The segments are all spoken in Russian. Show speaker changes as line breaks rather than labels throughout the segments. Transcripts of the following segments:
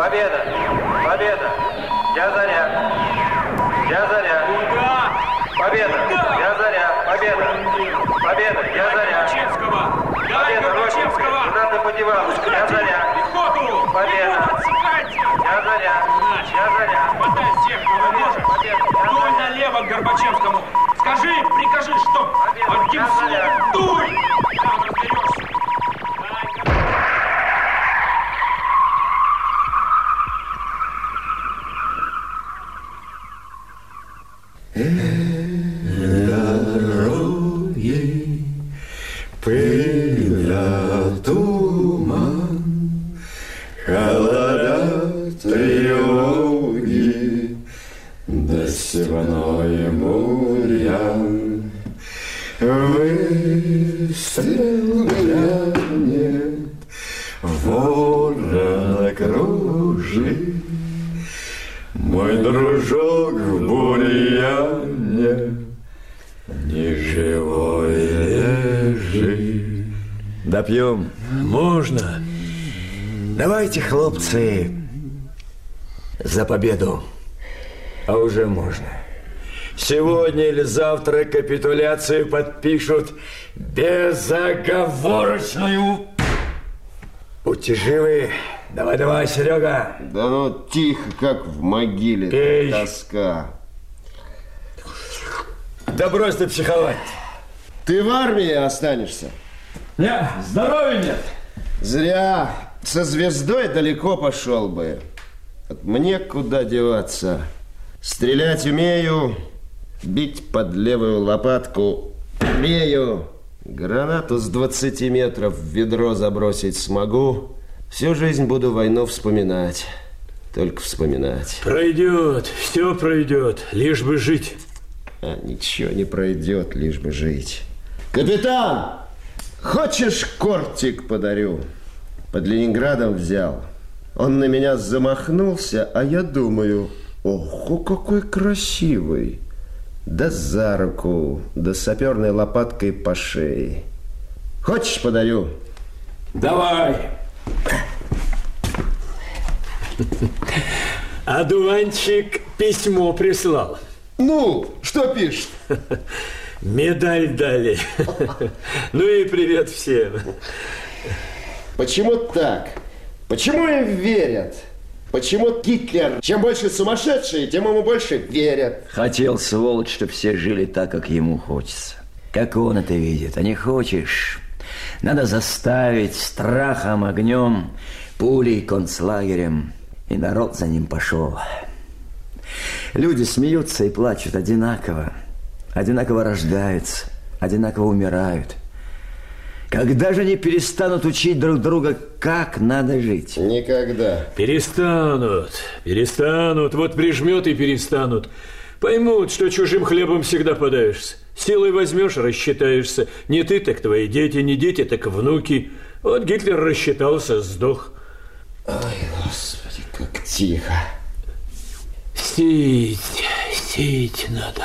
Победа! Победа! Я Заря! Я Заря!
Куда?
Победа!
Куда?
Я Заря! Победа! Победа! Я Заря!
Горбачевского! Давай
Победа!
Горбачевского!
Куда ты подевалась? Я Заря!
Пехоту!
Победа!
Отсекайте!
Я Заря! Я Заря!
Хватай всех, кого можешь! Дуй налево к Горбачевскому! Скажи, прикажи, чтоб одним словом дуй! Там разберешься!
Дороги, пыль, туман, холода, тревоги, да степной бурьян. Выстрел грянет, ворон кружит, мой дружок в бурьяне ни живой лежит.
Допьем?
Можно.
Давайте, хлопцы, за победу. А уже можно. Сегодня или завтра капитуляцию подпишут безоговорочную. Будьте живы. Давай, Серега.
Да ну тихо, как в могиле.
Пей.
Тоска.
Да брось ты психовать.
Ты в армии останешься?
Нет, здоровья нет.
Зря. Со звездой далеко пошел бы. Вот мне куда деваться. Стрелять умею, бить под левую лопатку умею. Гранату с 20 метров в ведро забросить смогу. Всю жизнь буду войну вспоминать. Только вспоминать.
Пройдет, все пройдет, лишь бы жить.
А ничего не пройдет, лишь бы жить. Капитан, хочешь кортик подарю? Под Ленинградом взял. Он на меня замахнулся, а я думаю, ого, какой красивый. Да за руку, да саперной лопаткой по шее. Хочешь подарю?
Давай. Одуванчик письмо прислал.
Ну, что пишет?
Медаль дали. Ну и привет всем.
Почему так? Почему им верят? Почему Гитлер, чем больше сумасшедшие, тем ему больше верят?
Хотел, сволочь, чтобы все жили так, как ему хочется. Как он это видит. А не хочешь, надо заставить страхом, огнем, пулей, концлагерем. И народ за ним пошел. Люди смеются и плачут одинаково. Одинаково рождаются, одинаково умирают. Когда же они перестанут учить друг друга, как надо жить?
Никогда.
Перестанут. Вот прижмет и перестанут. Поймут, что чужим хлебом всегда подаешься. Силой возьмешь, рассчитаешься. Не ты, так твои дети, не дети, так внуки. Вот Гитлер рассчитался, сдох.
Ой, Господи, как тихо.
Сеять надо.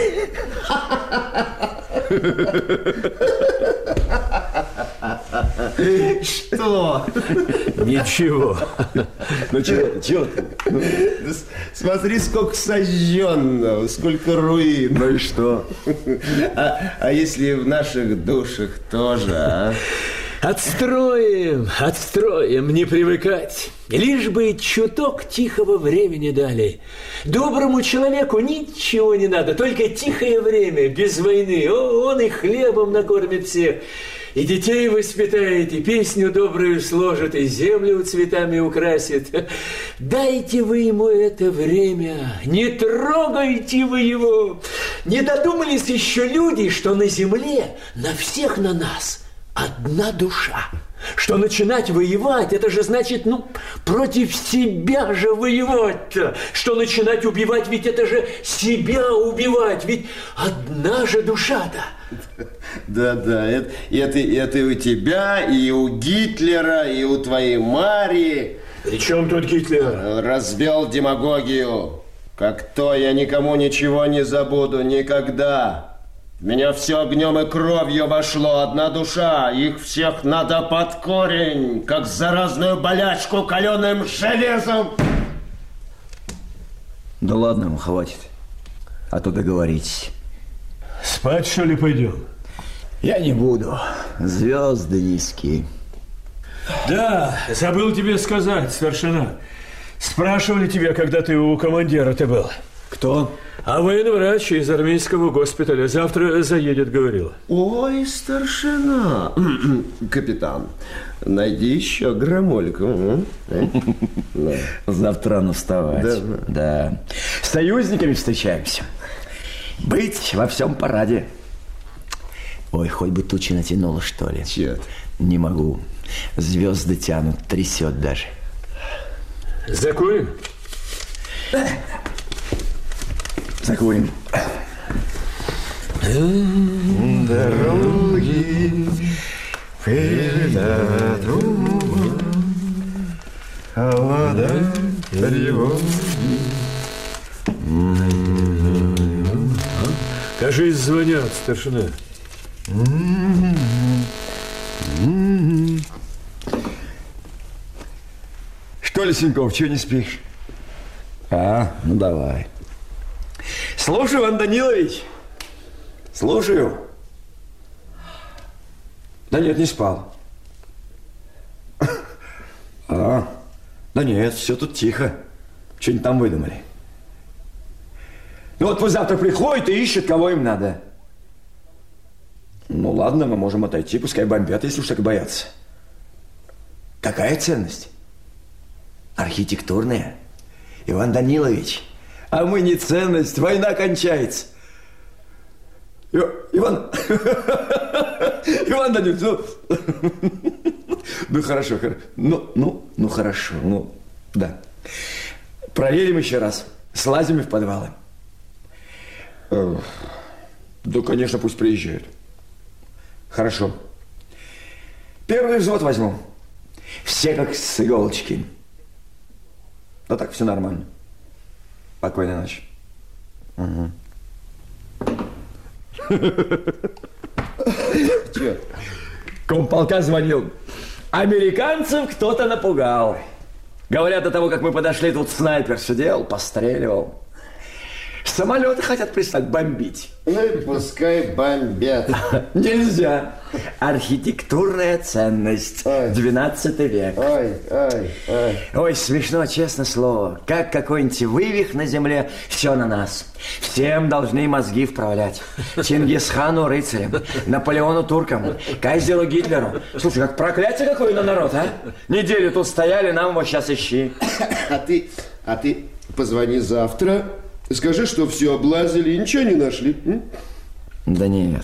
Что?
Ничего.
Ну чего ты? Смотри, сколько сожженного, сколько руин.
Ну и что?
А если в наших душах тоже, а?
Отстроим, не привыкать. Лишь бы чуток тихого времени дали. Доброму человеку ничего не надо, только тихое время, без войны. Он и хлебом накормит всех, и детей воспитает, и песню добрую сложит, и землю цветами украсит. Дайте вы ему это время, не трогайте вы его. Не додумались еще люди, что на земле на всех на нас одна душа. Что начинать воевать, это же значит, против себя же воевать-то. Что начинать убивать, ведь это же себя убивать. Ведь одна же душа-то.
Да, это и у тебя, и у Гитлера, и у твоей Марии.
При чем тут Гитлер?
Разбил демагогию. Как то я никому ничего не забуду никогда. В меня все огнем и кровью вошло, одна душа. Их всех надо под корень, как заразную болячку каленым железом.
Да ладно, хватит. А то договоритесь.
Спать, что ли, пойдем?
Я не буду. Звезды низкие.
Да, забыл тебе сказать, старшина. Спрашивали тебя, когда ты у командира-то был.
Кто?
А военврач из армейского госпиталя завтра заедет, говорил.
Ой, старшина. Капитан, найди еще граммольку.
Завтра рано вставать. Да. С союзниками встречаемся. Быть во всем параде. Ой, хоть бы тучи натянуло, что ли.
Чё-то.
Не могу. Звезды тянут, трясет даже.
Закурим?
Закурим.
Дороги передат а вода тревоги.
Кажись, звонят, старшина.
Что, Лисенков, чего не спишь? Ну давай. Слушаю, Иван Данилович. Слушаю. Да нет, не спал. Да нет, все тут тихо. Что-нибудь там выдумали. Ну вот пусть завтра приходит и ищет, кого им надо. Ну ладно, мы можем отойти, пускай бомбят, если уж так боятся. Какая ценность? Архитектурная. Иван Данилович, а мы не ценность, война кончается. Иван Данилович, ну хорошо, ну хорошо, ну да. Проверим еще раз, слазим в подвалы. Да, конечно, пусть приезжают. Хорошо. Первый взвод возьму. Все как с иголочки. Да так, все нормально. Спокойной ночи. Угу.
Чё?
Комполка звонил. Американцев кто-то напугал. Говорят, до того, как мы подошли, тут снайпер сидел, постреливал. Самолеты хотят пристать бомбить.
Ну и пускай бомбят.
Нельзя. Архитектурная ценность. 12 век. Ой, смешно, честное слово. Как какой-нибудь вывих на земле, все на нас. Всем должны мозги вправлять. Чингисхану рыцарям, Наполеону туркам, кайзеру Гитлеру. Слушай, как проклятие какое на народ, а? Неделю тут стояли, нам его сейчас ищи.
А ты позвони завтра. Скажи, что все облазили и ничего не нашли.
Да нет.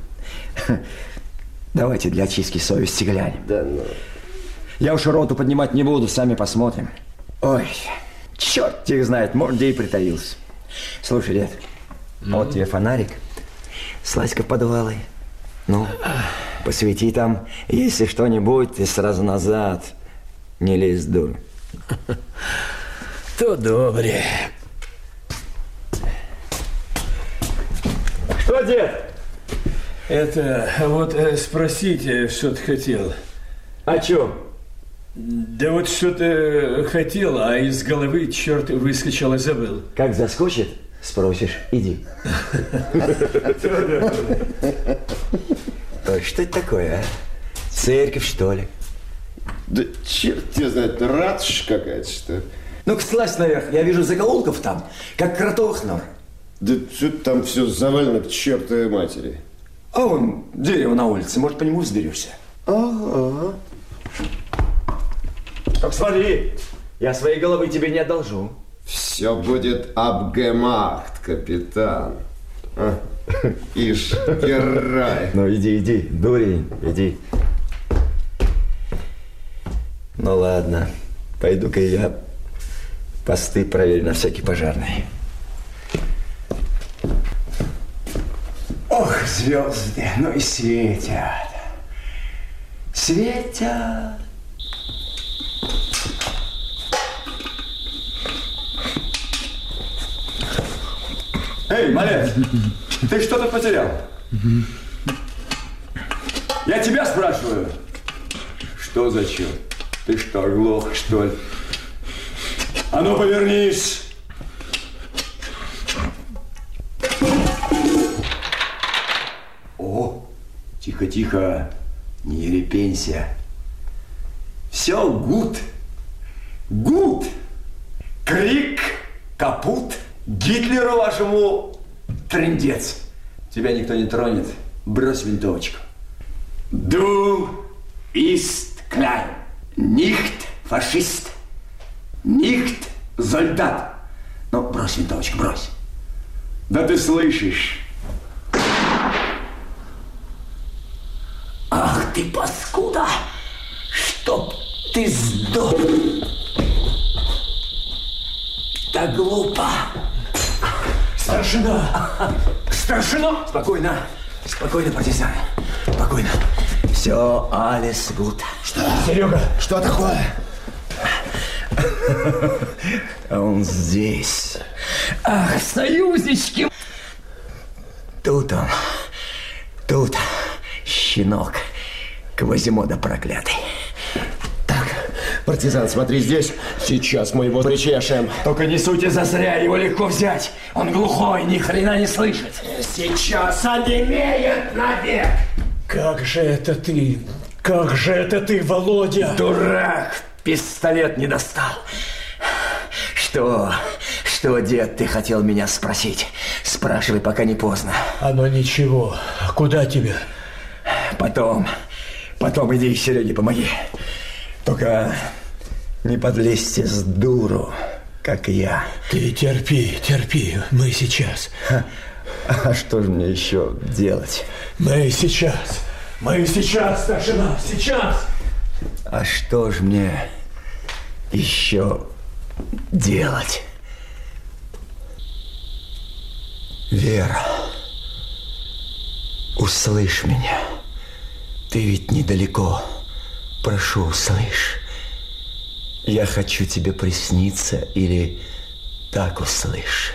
Давайте для очистки совести глянем.
Да ну.
Я уж роту поднимать не буду, сами посмотрим. Ой, черт их знает, может, где и притаился. Слушай, дед, вот тебе фонарик. Слазь-ка в подвалы. Ну, посвети там. Если что-нибудь, ты сразу назад. Не лезь, дур.
То добре.
Что, дед?
Это, вот спросите, что ты хотел.
О чем?
Да вот что-то хотел, а из головы, черт, выскочил и забыл.
Как заскочит, спросишь, иди. Ой, что это такое, а? Церковь, что ли?
Да черт тебя знает, ратуша какая-то, что ли?
Ну-ка, слазь наверх, я вижу закоулков там, как кротовых нор.
Да что там все завалено к чертовой матери.
А вон дерево на улице, может, по нему взберешься.
Ага.
Так смотри, я своей головы тебе не одолжу.
Все будет абгемахт, капитан. Ишь, герой.
Ну, иди, дурень, иди. Ну, ладно, пойду-ка я посты проверю на всякий пожарный. Ох, звезды, ну и светят. Светят. Эй, малец, ты что-то потерял.
Я тебя спрашиваю. Что за черт? Ты что, оглох, что ли? А ну, повернись. О, тихо-тихо, не репенься. Все гуд. Гуд. Крик, капут. Гитлеру вашему трындец. Тебя никто не тронет. Брось винтовочку. Du ist klein. Nicht фашист. Nicht солдат. Ну, брось винтовочку, брось. Да ты слышишь? Ах ты, паскуда! Чтоб ты сдох! Так глупо!
Старшина! Старшина!
Спокойно, спокойно, партизан. Спокойно. Все, alles gut.
Что?
Серега!
Что такое?
Он здесь. Ах, союзнички! Тут он. Тут щенок. Квазимода проклятый.
Так, партизан, смотри здесь. Сейчас мы его причешем.
Только не суйте зазря, его легко взять. Он глухой, ни хрена не слышит.
Сейчас онемеет навек.
Как же это ты? Как же это ты, Володя?
Дурак, пистолет не достал. Что, дед, ты хотел меня спросить? Спрашивай, пока не поздно.
Оно ничего. А куда тебя?
Потом иди, Сереге, помоги. Только не подлезьте с дуру, как я.
Ты терпи, мы сейчас.
А что же мне еще делать?
Мы сейчас, старшина, сейчас.
А что же мне еще делать? Вера, услышь меня. Ты ведь недалеко. Прошу, услышь. Я хочу тебе присниться или так услышь.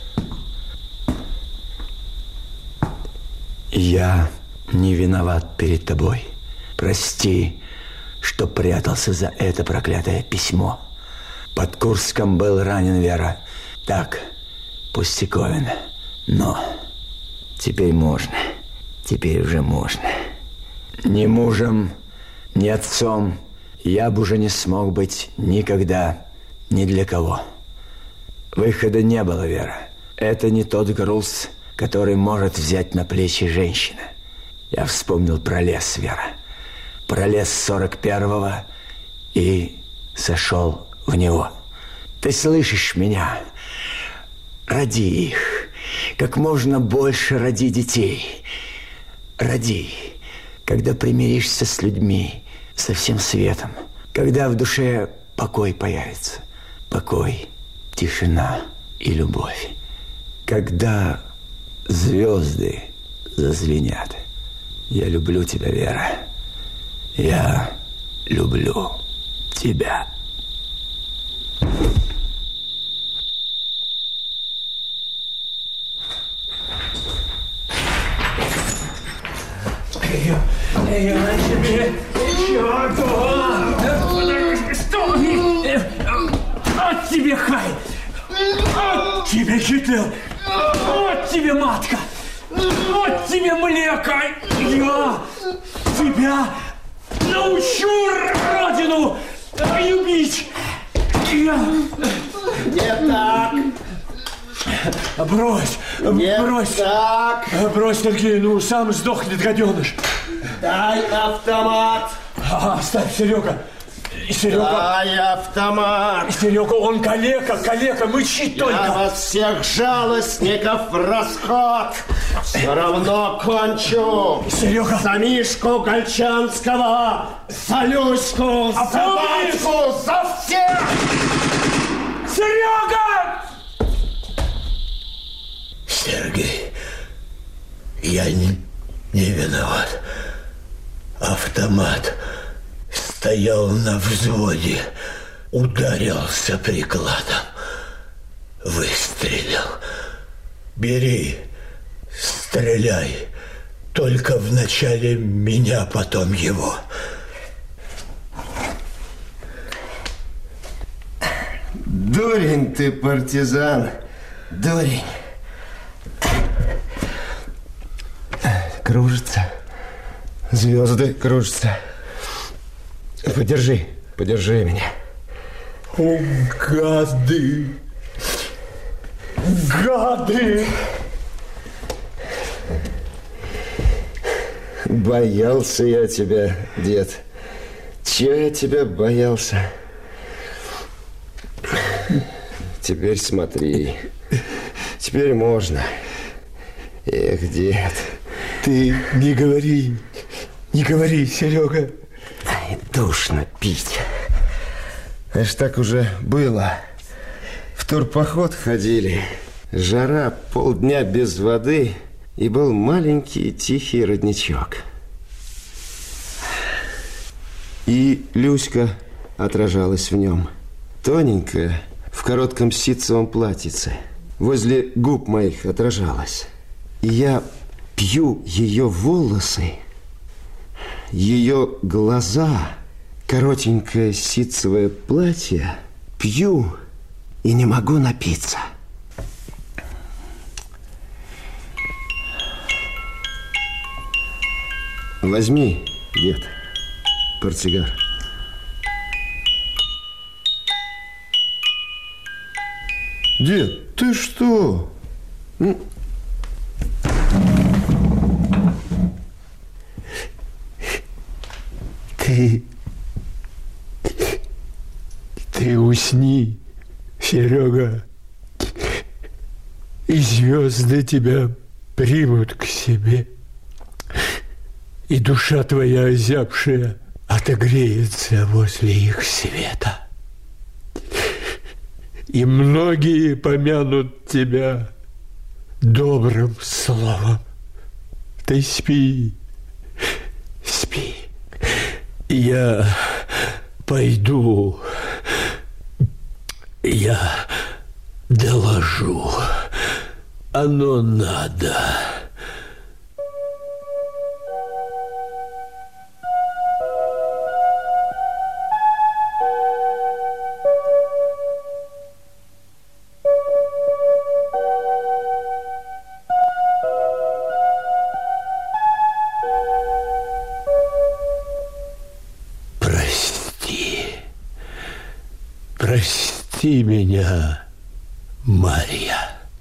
Я не виноват перед тобой. Прости, что прятался за это проклятое письмо. Под Курском был ранен, Вера. Так, пустяковин. Но теперь можно. Теперь уже можно. Ни мужем, ни отцом я бы уже не смог быть никогда, ни для кого. Выхода не было, Вера. Это не тот груз, который может взять на плечи женщина. Я вспомнил про лес, Вера. Про лес 41-го и сошел в него. Ты слышишь меня? Роди их. Как можно больше роди детей. Роди. Когда примиришься с людьми, со всем светом. Когда в душе покой появится. Покой, тишина и любовь. Когда звезды зазвенят. Я люблю тебя, Вера. Я люблю тебя.
Я тебе черту! Что? От тебе, Хай! От тебе, Гитлер! От тебе, матка! От тебе, млеко! Я тебя научу родину любить!
Не так!
Брось!
Не
брось!
Так!
Брось, Сергей, ну сам сдохнет, гаденыш!
Дай автомат!
Оставь, Серега! Серега!
Дай автомат!
Серега, он калека, мычит только!
Я вас всех жалостников в расход! Все равно кончу!
Серега!
За Мишку Гольчанского! За Люську! За Батьку! За всех!
Серега!
Сергей, я не виноват. Автомат стоял на взводе, ударился прикладом, выстрелил. Бери, стреляй, Только вначале меня, потом его.
Дурень ты, партизан, дурень. Кружится. Звезды кружатся. Подержи, подержи меня.
О, гады! Гады!
Боялся я тебя, дед. Чего я тебя боялся? Теперь смотри. Теперь можно. Эх, дед.
Ты не говори, Серега.
Ай, душно пить. Аж так уже было. В турпоход ходили. Жара, полдня без воды. И был маленький тихий родничок. И Люська отражалась в нем. Тоненькая, в коротком ситцевом платьице. Возле губ моих отражалась. И я пью ее волосы, ее глаза, коротенькое ситцевое платье. Пью и не могу напиться. Возьми, дед, портсигар. Дед, ты что?
Ты усни, Серега, и звезды тебя примут к себе. И душа твоя озябшая отогреется возле их света. И многие помянут тебя добрым словом. Ты спи, спи. Я пойду, я доложу. Оно надо. Прости меня, Марья.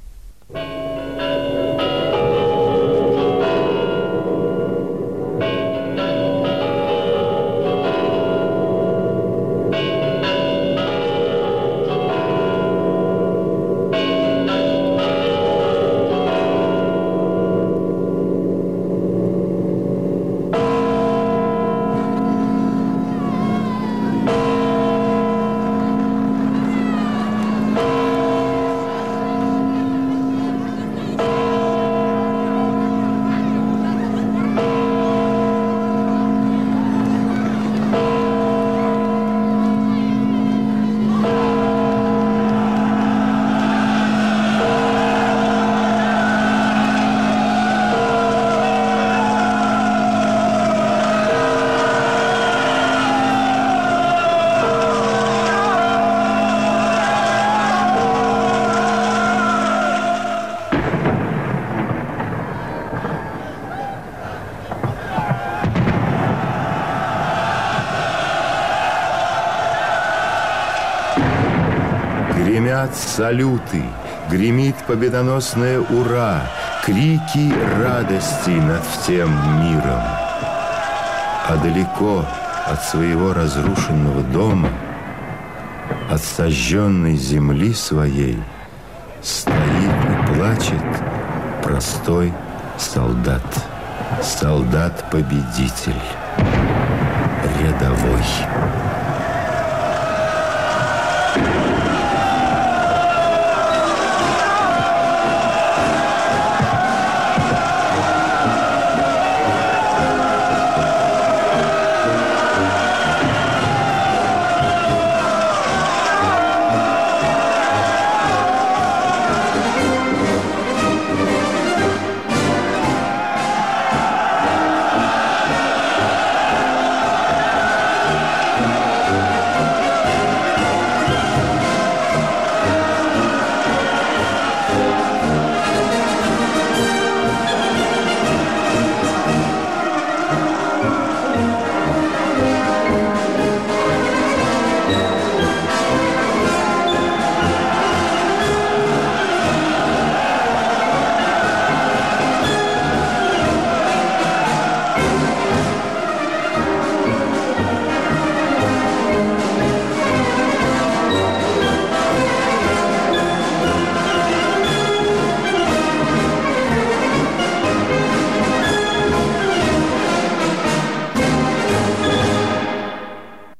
Гремят салюты, гремит победоносное «Ура!», крики радости над всем миром. А далеко от своего разрушенного дома, от сожженной земли своей, стоит и плачет простой солдат, солдат-победитель, рядовой.